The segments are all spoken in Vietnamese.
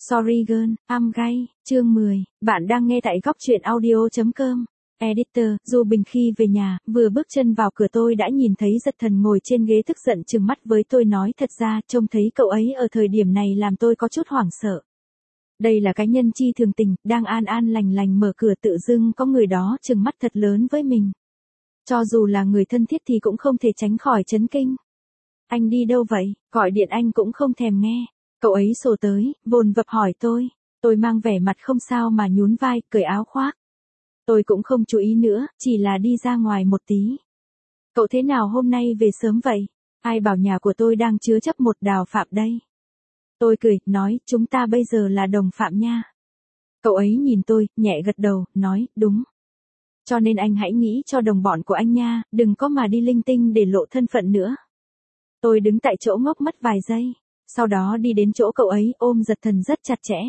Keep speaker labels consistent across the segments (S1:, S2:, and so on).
S1: Sorry Girl, I'm Gay, chương 10, bạn đang nghe tại góc truyện audio.com. Editor, Du Bình khi về nhà, vừa bước chân vào cửa tôi đã nhìn thấy Giật Thần ngồi trên ghế tức giận trừng mắt với tôi nói thật ra trông thấy cậu ấy ở thời điểm này làm tôi có chút hoảng sợ. Đây là cái nhân chi thường tình, đang an an lành lành mở cửa tự dưng có người đó trừng mắt thật lớn với mình. Cho dù là người thân thiết thì cũng không thể tránh khỏi chấn kinh. Anh đi đâu vậy, gọi điện anh cũng không thèm nghe. Cậu ấy sổ tới, vồn vập hỏi tôi mang vẻ mặt không sao mà nhún vai, cởi áo khoác. Tôi cũng không chú ý nữa, chỉ là đi ra ngoài một tí. Cậu thế nào hôm nay về sớm vậy? Ai bảo nhà của tôi đang chứa chấp một đào phạm đây? Tôi cười, nói, chúng ta bây giờ là đồng phạm nha. Cậu ấy nhìn tôi, nhẹ gật đầu, nói, đúng. Cho nên anh hãy nghĩ cho đồng bọn của anh nha, đừng có mà đi linh tinh để lộ thân phận nữa. Tôi đứng tại chỗ ngốc mất vài giây. Sau đó đi đến chỗ cậu ấy ôm Giật Thần rất chặt chẽ.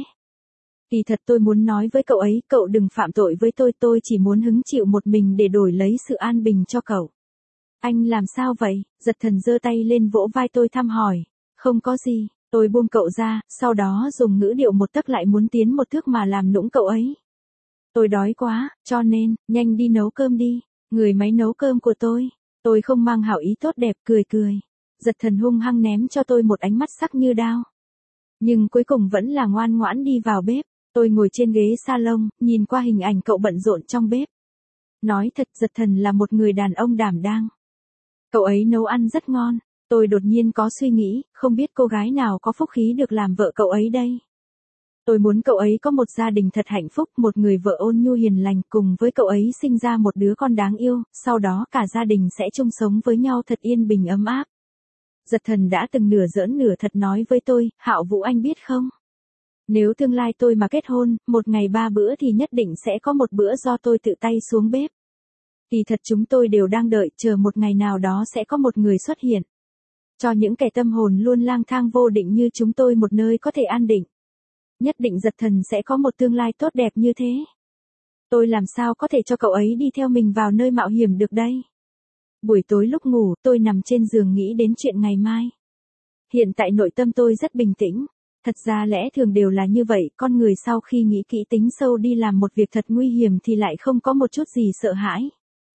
S1: Kỳ thật tôi muốn nói với cậu ấy, cậu đừng phạm tội với tôi chỉ muốn hứng chịu một mình để đổi lấy sự an bình cho cậu. Anh làm sao vậy? Giật Thần giơ tay lên vỗ vai tôi thăm hỏi. Không có gì, tôi buông cậu ra, sau đó dùng ngữ điệu một tấc lại muốn tiến một thước mà làm nũng cậu ấy. Tôi đói quá, cho nên, nhanh đi nấu cơm đi. Người máy nấu cơm của tôi không mang hảo ý tốt đẹp, cười. Giật Thần hung hăng ném cho tôi một ánh mắt sắc như đao. Nhưng cuối cùng vẫn là ngoan ngoãn đi vào bếp. Tôi ngồi trên ghế salon, nhìn qua hình ảnh cậu bận rộn trong bếp. Nói thật, Giật Thần là một người đàn ông đảm đang. Cậu ấy nấu ăn rất ngon. Tôi đột nhiên có suy nghĩ, không biết cô gái nào có phúc khí được làm vợ cậu ấy đây. Tôi muốn cậu ấy có một gia đình thật hạnh phúc, một người vợ ôn nhu hiền lành, cùng với cậu ấy sinh ra một đứa con đáng yêu, sau đó cả gia đình sẽ chung sống với nhau thật yên bình ấm áp. Giật Thần đã từng nửa giỡn nửa thật nói với tôi, Hạo Vũ anh biết không? Nếu tương lai tôi mà kết hôn, một ngày 3 bữa thì nhất định sẽ có một bữa do tôi tự tay xuống bếp. Kỳ thật chúng tôi đều đang đợi, chờ một ngày nào đó sẽ có một người xuất hiện. Cho những kẻ tâm hồn luôn lang thang vô định như chúng tôi một nơi có thể an định. Nhất định Giật Thần sẽ có một tương lai tốt đẹp như thế. Tôi làm sao có thể cho cậu ấy đi theo mình vào nơi mạo hiểm được đây? Buổi tối lúc ngủ, tôi nằm trên giường nghĩ đến chuyện ngày mai. Hiện tại nội tâm tôi rất bình tĩnh. Thật ra lẽ thường đều là như vậy, con người sau khi nghĩ kỹ tính sâu đi làm một việc thật nguy hiểm thì lại không có một chút gì sợ hãi.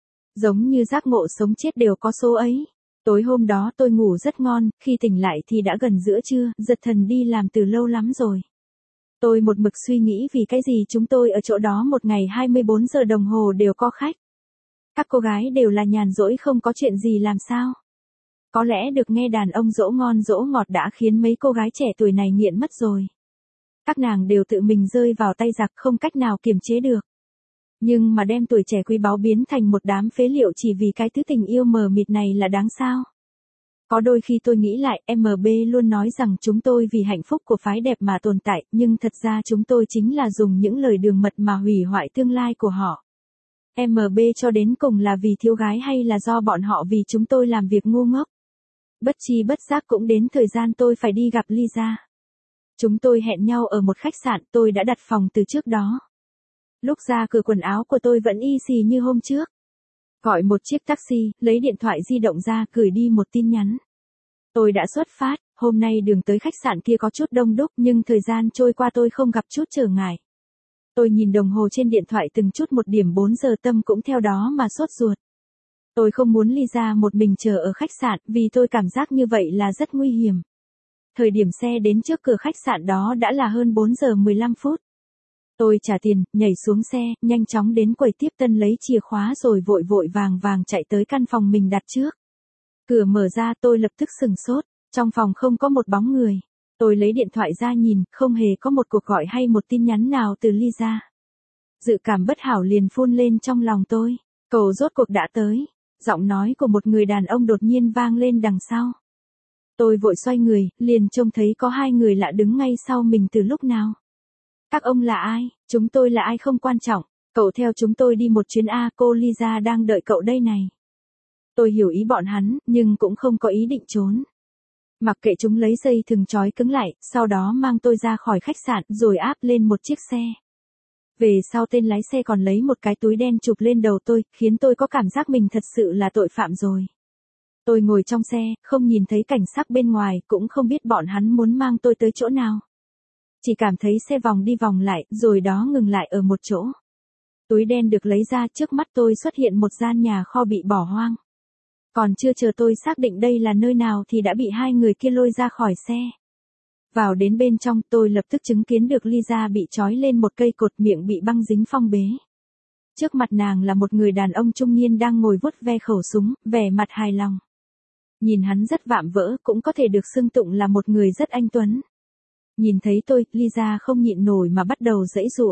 S1: Giống như giác ngộ sống chết đều có số ấy. Tối hôm đó tôi ngủ rất ngon, khi tỉnh lại thì đã gần giữa trưa, Giật Thần đi làm từ lâu lắm rồi. Tôi một mực suy nghĩ vì cái gì chúng tôi ở chỗ đó một ngày 24 giờ đồng hồ đều có khách. Các cô gái đều là nhàn rỗi không có chuyện gì làm sao. Có lẽ được nghe đàn ông dỗ ngon dỗ ngọt đã khiến mấy cô gái trẻ tuổi này nghiện mất rồi. Các nàng đều tự mình rơi vào tay giặc không cách nào kiềm chế được. Nhưng mà đem tuổi trẻ quý báu biến thành một đám phế liệu chỉ vì cái thứ tình yêu mờ mịt này là đáng sao. Có đôi khi tôi nghĩ lại, MB luôn nói rằng chúng tôi vì hạnh phúc của phái đẹp mà tồn tại, nhưng thật ra chúng tôi chính là dùng những lời đường mật mà hủy hoại tương lai của họ. MB cho đến cùng là vì thiếu gái hay là do bọn họ vì chúng tôi làm việc ngu ngốc? Bất chi bất giác cũng đến thời gian tôi phải đi gặp Lisa. Chúng tôi hẹn nhau ở một khách sạn, tôi đã đặt phòng từ trước đó. Lúc ra cửa quần áo của tôi vẫn y xì như hôm trước. Gọi một chiếc taxi, lấy điện thoại di động ra, gửi đi một tin nhắn. Tôi đã xuất phát, hôm nay đường tới khách sạn kia có chút đông đúc nhưng thời gian trôi qua tôi không gặp chút trở ngại. Tôi nhìn đồng hồ trên điện thoại từng chút một điểm 4 giờ tâm cũng theo đó mà sốt ruột. Tôi không muốn Lisa một mình chờ ở khách sạn vì tôi cảm giác như vậy là rất nguy hiểm. Thời điểm xe đến trước cửa khách sạn đó đã là hơn 4 giờ 15 phút. Tôi trả tiền, nhảy xuống xe, nhanh chóng đến quầy tiếp tân lấy chìa khóa rồi vội vội vàng chạy tới căn phòng mình đặt trước. Cửa mở ra tôi lập tức sừng sốt, trong phòng không có một bóng người. Tôi lấy điện thoại ra nhìn, không hề có một cuộc gọi hay một tin nhắn nào từ Lisa. Dự cảm bất hảo liền phun lên trong lòng tôi. Cậu rốt cuộc đã tới. Giọng nói của một người đàn ông đột nhiên vang lên đằng sau. Tôi vội xoay người, liền trông thấy có hai người lạ đứng ngay sau mình từ lúc nào. Các ông là ai? Chúng tôi là ai không quan trọng. Cậu theo chúng tôi đi một chuyến A, cô Lisa đang đợi cậu đây này. Tôi hiểu ý bọn hắn, nhưng cũng không có ý định trốn. Mặc kệ chúng lấy dây thừng trói cứng lại, sau đó mang tôi ra khỏi khách sạn rồi áp lên một chiếc xe. Về sau tên lái xe còn lấy một cái túi đen chụp lên đầu tôi, khiến tôi có cảm giác mình thật sự là tội phạm rồi. Tôi ngồi trong xe, không nhìn thấy cảnh sắc bên ngoài, cũng không biết bọn hắn muốn mang tôi tới chỗ nào. chỉ cảm thấy xe vòng đi vòng lại, rồi đó ngừng lại ở một chỗ. Túi đen được lấy ra, trước mắt tôi xuất hiện một gian nhà kho bị bỏ hoang. Còn chưa chờ tôi xác định đây là nơi nào thì đã bị hai người kia lôi ra khỏi xe. Vào đến bên trong, tôi lập tức chứng kiến được Lisa bị trói lên một cây cột, miệng bị băng dính phong bế. Trước mặt nàng là một người đàn ông trung niên đang ngồi vuốt ve khẩu súng, vẻ mặt hài lòng. Nhìn hắn rất vạm vỡ, cũng có thể được xưng tụng là một người rất anh tuấn. Nhìn thấy tôi, Lisa không nhịn nổi mà bắt đầu giãy giụa.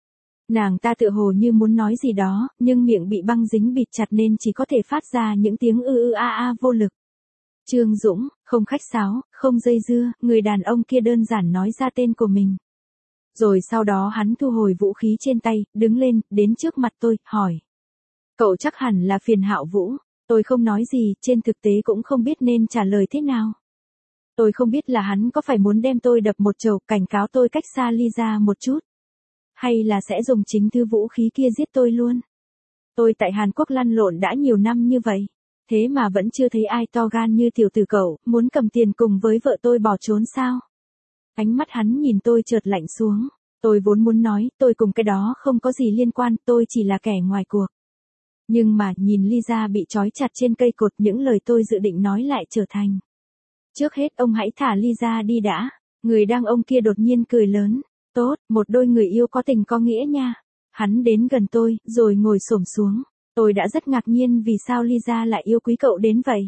S1: Nàng ta tựa hồ như muốn nói gì đó, nhưng miệng bị băng dính bịt chặt nên chỉ có thể phát ra những tiếng vô lực. Trương Dũng, không khách sáo, không dây dưa, người đàn ông kia đơn giản nói ra tên của mình. Rồi sau đó hắn thu hồi vũ khí trên tay, đứng lên, đến trước mặt tôi, hỏi. Cậu chắc hẳn là Phiền Hạo Vũ. Tôi không nói gì, trên thực tế cũng không biết nên trả lời thế nào. Tôi không biết là hắn có phải muốn đem tôi đập một chầu, cảnh cáo tôi cách xa Lisa một chút. Hay là sẽ dùng chính thứ vũ khí kia giết tôi luôn. Tôi tại Hàn Quốc lăn lộn đã nhiều năm như vậy. Thế mà vẫn chưa thấy ai to gan như tiểu tử cậu, muốn cầm tiền cùng với vợ tôi bỏ trốn sao? Ánh mắt hắn nhìn tôi chợt lạnh xuống. Tôi vốn muốn nói, tôi cùng cái đó không có gì liên quan, tôi chỉ là kẻ ngoài cuộc. Nhưng mà, nhìn Lisa bị trói chặt trên cây cột, những lời tôi dự định nói lại trở thành. Trước hết ông hãy thả Lisa đi đã. Người đàn ông kia đột nhiên cười lớn. Tốt, một đôi người yêu có tình có nghĩa nha. Hắn đến gần tôi, rồi ngồi xổm xuống. Tôi đã rất ngạc nhiên vì sao Lisa lại yêu quý cậu đến vậy.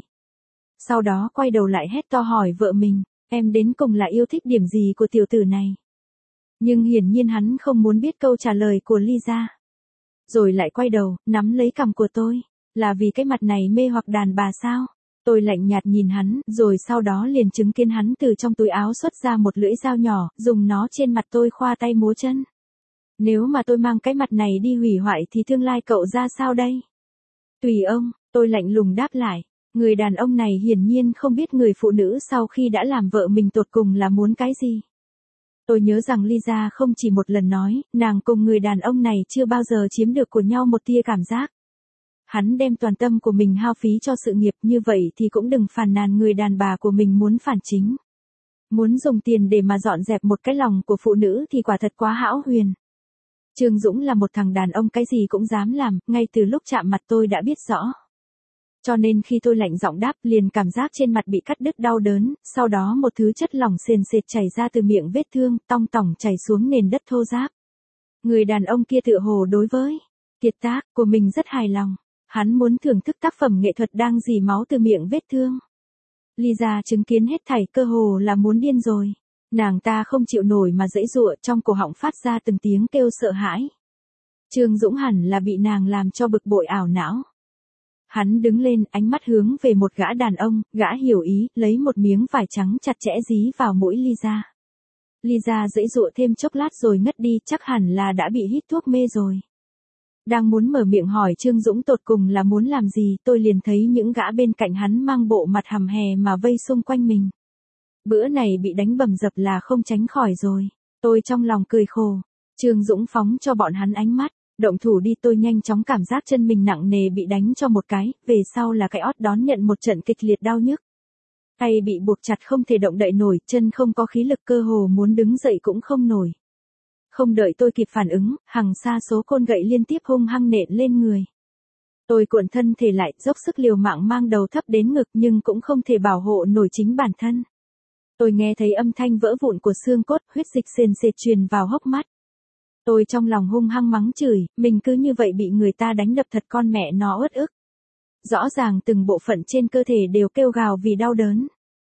S1: Sau đó quay đầu lại hét to hỏi vợ mình, em đến cùng là yêu thích điểm gì của tiểu tử này. Nhưng hiển nhiên hắn không muốn biết câu trả lời của Lisa. Rồi lại quay đầu, nắm lấy cằm của tôi. Là vì cái mặt này mê hoặc đàn bà sao? Tôi lạnh nhạt nhìn hắn, rồi sau đó liền chứng kiến hắn từ trong túi áo xuất ra một lưỡi dao nhỏ, dùng nó trên mặt tôi khoa tay múa chân. Nếu mà tôi mang cái mặt này đi hủy hoại thì tương lai cậu ra sao đây? Tùy ông, tôi lạnh lùng đáp lại. Người đàn ông này hiển nhiên không biết người phụ nữ sau khi đã làm vợ mình tột cùng là muốn cái gì. Tôi nhớ rằng Lisa không chỉ một lần nói, nàng cùng người đàn ông này chưa bao giờ chiếm được của nhau một tia cảm giác. Hắn đem toàn tâm của mình hao phí cho sự nghiệp, như vậy thì cũng đừng phàn nàn người đàn bà của mình muốn phản chính. Muốn dùng tiền để mà dọn dẹp một cái lòng của phụ nữ thì quả thật quá hão huyền. Trương Dũng là một thằng đàn ông cái gì cũng dám làm, ngay từ lúc chạm mặt tôi đã biết rõ. Cho nên khi tôi lạnh giọng đáp, liền cảm giác trên mặt bị cắt đứt đau đớn, sau đó một thứ chất lỏng sền sệt chảy ra từ miệng vết thương, tong tỏng chảy xuống nền đất thô ráp. Người đàn ông kia tựa hồ đối với kiệt tác của mình rất hài lòng. Hắn muốn thưởng thức tác phẩm nghệ thuật đang rỉ máu từ miệng vết thương. Lisa chứng kiến hết thảy cơ hồ là muốn điên rồi. Nàng ta không chịu nổi mà giãy giụa, trong cổ họng phát ra từng tiếng kêu sợ hãi. Trương Dũng hẳn là bị nàng làm cho bực bội ảo não. Hắn đứng lên, ánh mắt hướng về một gã đàn ông, gã hiểu ý, lấy một miếng vải trắng chặt chẽ dí vào mũi Lisa. Lisa giãy giụa thêm chốc lát rồi ngất đi, chắc hẳn là đã bị hít thuốc mê rồi. Đang muốn mở miệng hỏi Trương Dũng tột cùng là muốn làm gì, tôi liền thấy những gã bên cạnh hắn mang bộ mặt hầm hè mà vây xung quanh mình. Bữa này bị đánh bầm dập là không tránh khỏi rồi. Tôi trong lòng cười khổ. Trương Dũng phóng cho bọn hắn ánh mắt. Động thủ đi, tôi nhanh chóng cảm giác chân mình nặng nề bị đánh cho một cái, về sau là cái ót đón nhận một trận kịch liệt đau nhức. Tay bị buộc chặt không thể động đậy nổi, chân không có khí lực, cơ hồ muốn đứng dậy cũng không nổi. Không đợi tôi kịp phản ứng, hàng xa số côn gậy liên tiếp hung hăng nện lên người. Tôi cuộn thân thể lại, dốc sức liều mạng mang đầu thấp đến ngực nhưng cũng không thể bảo hộ nổi chính bản thân. Tôi nghe thấy âm thanh vỡ vụn của xương cốt, huyết dịch sền sệt truyền vào hốc mắt. Tôi trong lòng hung hăng mắng chửi, mình cứ như vậy bị người ta đánh đập thật con mẹ nó uất ức. Rõ ràng từng bộ phận trên cơ thể đều kêu gào vì đau đớn.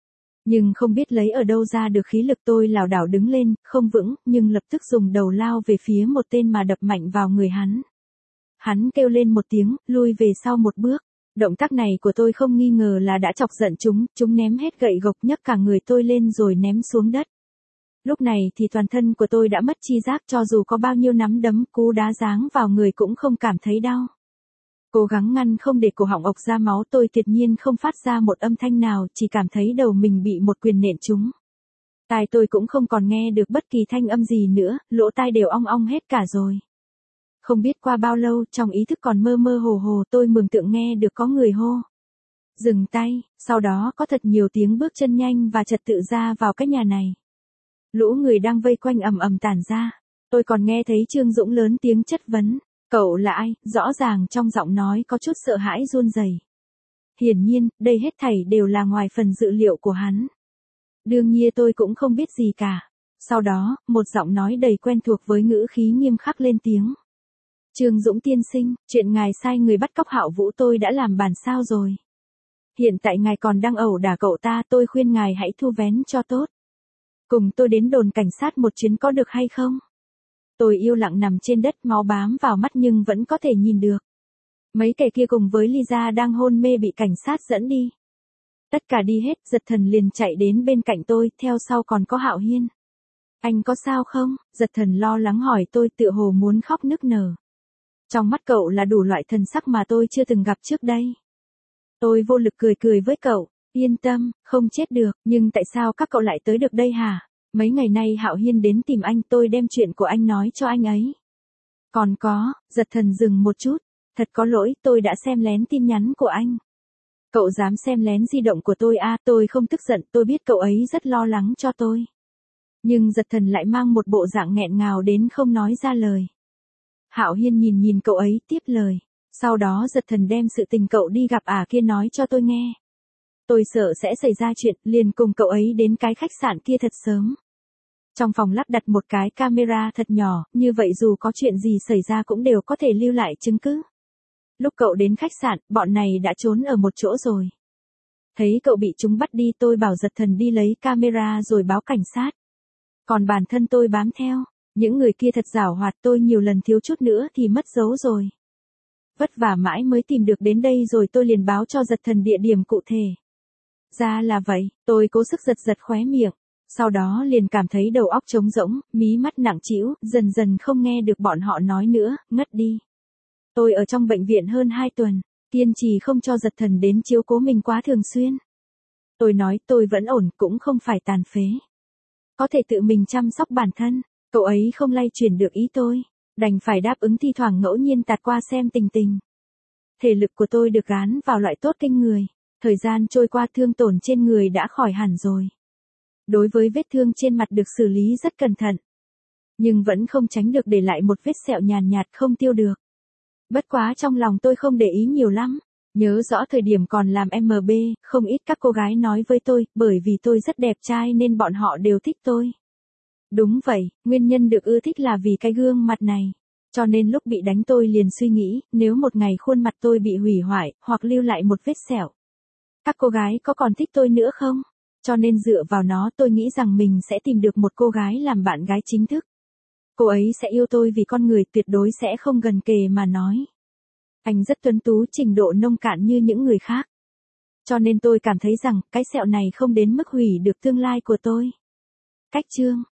S1: Nhưng không biết lấy ở đâu ra được khí lực, tôi lảo đảo đứng lên, không vững, nhưng lập tức dùng đầu lao về phía một tên mà đập mạnh vào người hắn. Hắn kêu lên một tiếng, lui về sau một bước. Động tác này của tôi không nghi ngờ là đã chọc giận chúng ném hết gậy gộc nhấc cả người tôi lên rồi ném xuống đất. Lúc này thì toàn thân của tôi đã mất chi giác, cho dù có bao nhiêu nắm đấm cú đá giáng vào người cũng không cảm thấy đau. Cố gắng ngăn không để cổ họng ộc ra máu, tôi tuyệt nhiên không phát ra một âm thanh nào, chỉ cảm thấy đầu mình bị một quyền nện trúng. Tai tôi cũng không còn nghe được bất kỳ thanh âm gì nữa, lỗ tai đều ong ong hết cả rồi. Không biết qua bao lâu, trong ý thức còn mơ mơ hồ hồ, tôi mường tượng nghe được có người hô. Dừng tay, sau đó có thật nhiều tiếng bước chân nhanh và trật tự ra vào cái nhà này. Lũ người đang vây quanh ầm ầm tản ra. Tôi còn nghe thấy Trương Dũng lớn tiếng chất vấn. Cậu là ai? Rõ ràng trong giọng nói có chút sợ hãi run rẩy. Hiển nhiên, đây hết thảy đều là ngoài phần dự liệu của hắn. Đương nhiên tôi cũng không biết gì cả. Sau đó, một giọng nói đầy quen thuộc với ngữ khí nghiêm khắc lên tiếng. Trương Dũng tiên sinh, chuyện ngài sai người bắt cóc Hạo Vũ tôi đã làm bản sao rồi. Hiện tại ngài còn đang ẩu đả cậu ta, tôi khuyên ngài hãy thu vén cho tốt. Cùng tôi đến đồn cảnh sát một chuyến có được hay không? Tôi yêu lặng nằm trên đất, máu bám vào mắt nhưng vẫn có thể nhìn được. Mấy kẻ kia cùng với Lisa đang hôn mê bị cảnh sát dẫn đi. Tất cả đi hết, Giật Thần liền chạy đến bên cạnh tôi, theo sau còn có Hạo Hiên. Anh có sao không? Giật Thần lo lắng hỏi tôi, tựa hồ muốn khóc nức nở. Trong mắt cậu là đủ loại thần sắc mà tôi chưa từng gặp trước đây. Tôi vô lực cười cười với cậu, yên tâm, không chết được, nhưng tại sao các cậu lại tới được đây hả? Mấy ngày nay Hạo Hiên đến tìm anh, tôi đem chuyện của anh nói cho anh ấy. Còn có, Giật Thần dừng một chút, thật có lỗi, tôi đã xem lén tin nhắn của anh. Cậu dám xem lén di động của tôi à? Tôi không tức giận, tôi biết cậu ấy rất lo lắng cho tôi. Nhưng Giật Thần lại mang một bộ dạng nghẹn ngào đến không nói ra lời. Hạo Hiên nhìn cậu ấy, tiếp lời. Sau đó Giật Thần đem sự tình cậu đi gặp kia nói cho tôi nghe. Tôi sợ sẽ xảy ra chuyện, liền cùng cậu ấy đến cái khách sạn kia thật sớm. Trong phòng lắp đặt một cái camera thật nhỏ, như vậy dù có chuyện gì xảy ra cũng đều có thể lưu lại chứng cứ. Lúc cậu đến khách sạn, bọn này đã trốn ở một chỗ rồi. Thấy cậu bị chúng bắt đi, tôi bảo Giật Thần đi lấy camera rồi báo cảnh sát. Còn bản thân tôi bám theo. Những người kia thật giảo hoạt, tôi nhiều lần thiếu chút nữa thì mất dấu rồi. Vất vả mãi mới tìm được đến đây rồi tôi liền báo cho Giật Thần địa điểm cụ thể. Ra là vậy, tôi cố sức giật khóe miệng. Sau đó liền cảm thấy đầu óc trống rỗng, mí mắt nặng trĩu, dần dần không nghe được bọn họ nói nữa, ngất đi. Tôi ở trong bệnh viện hơn 2 tuần, kiên trì không cho Giật Thần đến chiếu cố mình quá thường xuyên. Tôi nói tôi vẫn ổn, cũng không phải tàn phế. Có thể tự mình chăm sóc bản thân, cậu ấy không lay chuyển được ý tôi, đành phải đáp ứng thi thoảng ngẫu nhiên tạt qua xem tình tình. Thể lực của tôi được gán vào loại tốt kinh người, thời gian trôi qua thương tổn trên người đã khỏi hẳn rồi. Đối với vết thương trên mặt được xử lý rất cẩn thận, nhưng vẫn không tránh được để lại một vết sẹo nhàn nhạt không tiêu được. Bất quá trong lòng tôi không để ý nhiều lắm, nhớ rõ thời điểm còn làm MB, không ít các cô gái nói với tôi, bởi vì tôi rất đẹp trai nên bọn họ đều thích tôi. Đúng vậy, nguyên nhân được ưa thích là vì cái gương mặt này. Cho nên lúc bị đánh tôi liền suy nghĩ, nếu một ngày khuôn mặt tôi bị hủy hoại, hoặc lưu lại một vết sẹo, các cô gái có còn thích tôi nữa không? Cho nên dựa vào nó tôi nghĩ rằng mình sẽ tìm được một cô gái làm bạn gái chính thức. Cô ấy sẽ yêu tôi vì con người, tuyệt đối sẽ không gần kề mà nói. Anh rất tuấn tú, trình độ nông cạn như những người khác. Cho nên tôi cảm thấy rằng, cái sẹo này không đến mức hủy được tương lai của tôi. Cách chương